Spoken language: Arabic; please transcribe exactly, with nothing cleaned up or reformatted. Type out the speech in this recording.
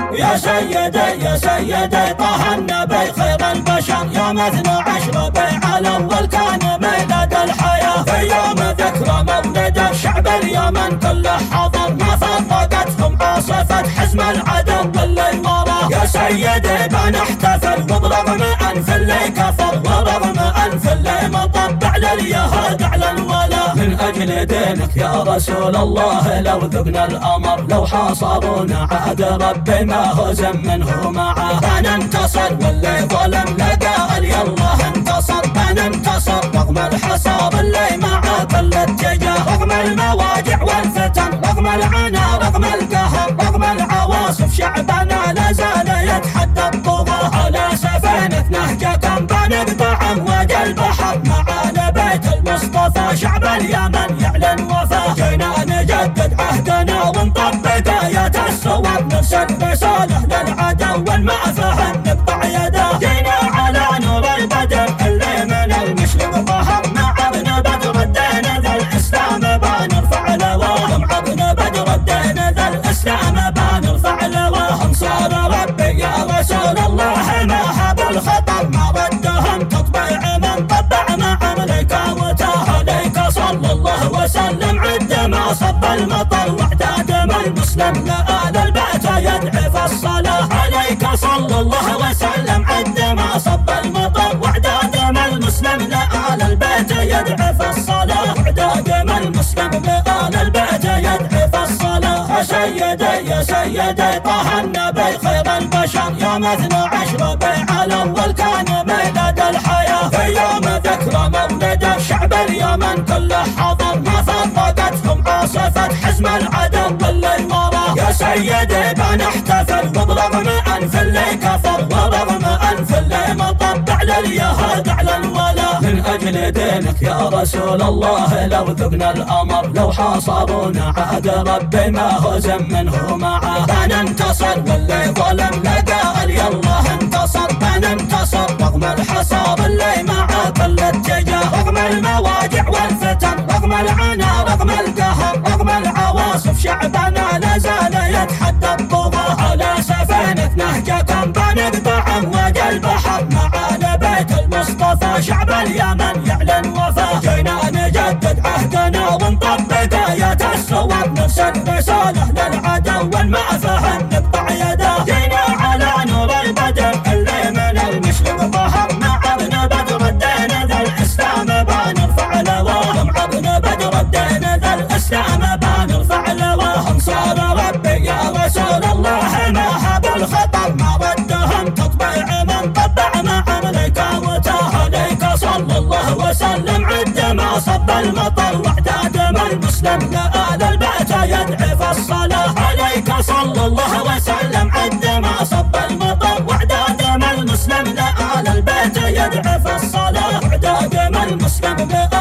يا سيدي يا سيدي طه النبي خير البشر، يوم اثنى عشر ربيع الأول كان ميلاد الحياة، في يوم ذكرى مولد الشعب اليمن كله حضر، ما فرقتهم عاصفة حزم العدو اللي وراه. يا سيدي بنحتفل وبرغم أنف اللي كفر، ورغم أنف اللي مطبع لليهود على الولا، من أجل دينك يا رسول الله لو ذقنا الأمر، لو حاصرونا عاد ربي ما هزم منه معاه. بننتصر واللي ظلم لقى يالله انتصر، بننتصر رغم الحصار اللي معاه كل اتجاه، رغم المواجع والفتن، رغم العنا، رغم القهر، رغم العواصف، شعبنا لا زال يتحدى الطغاة. على سفينة نهجكم بنقطع امواج البحر، معانا بيت المصطفى شعب اليمن يعلن وفاه. جينا نجدد عهدنا ونطبق آيات الصواب، نرسل رسالة للعدو والما فهم نقطع يده. جينا على نور البدر اللي من المشرق ظهر، مع ابن بدر الدين ذا الاسلام بنرفع لواه، مع ابن بدر الدين ذا الاسلام بنرفع لواه. انصار ربي يا رسول الله ما هب الخطر، ما ردهم تطبيع من طبع مع ملكاوته. عليك صلى الله وسلم عد ما صب المطر، واعداد ما المسلم لآل البيت يدعي في الصلاة. عليك صلى الله وسلم عد ما صب المطر، واعداد ما المسلم لآل البيت يدعي في الصلاة، واعداد ما المسلم لآل البيت يدعي في الصلاة. يا سيدي يا سيدي طه النبي خير البشر، يوم اثنى عشر ربيع الأول كان ميلاد الحياة، في يوم ذكرى مولد الشعب اليمن كله حضر، ما فرقتهم عاصفة حزم العدو اللي وراه. يا سيدي بنحتفل وبرغم أنف اللي كفر، ورغم أنف اللي مطبع لليهود على الولا، من أجل دينك يا رسول الله لو ذقنا الأمر، لو حاصرونا عاد ربي ما هزم منه معاه. بننتصر واللي ظلم لقى يالله انتصر، بننتصر رغم الحصار اللي معاه كل اتجاه، رغم المواجع والفتن، رغم العنا، رغم القهر، رغم العواصف، شعبنا لا زال يتحدى الطغاة. على سفينة نهجكم بنقطع امواج البحر، معانا بيت المصطفى شعب اليمن يعلن وفاه. جينا نجدد عهدنا ونطبق آيات الصواب، نرسل رسالة للعدو والما فهم نقطع يده. جينا على نور البدر اللي من المشرق ظهر، مع ابن بدر الدين ذا الاسلام بنرفع لواه، مع ابن بدر الدين ذا الاسلام بنرفع لواه. انصار ربي يا رسول الله ما هب الخطر، ما ردهم تطبيع من طبع مع ملكاوته. عليك صلى الله وسلم عد ما صب المطر، واعداد ما المسلم لآل البيت يدعي في الصلاة. عليك صلى الله وسلم عد ما صب المطر، واعداد ما المسلم لآل البيت يدعي في الصلاة، واعداد ما المسلم لآل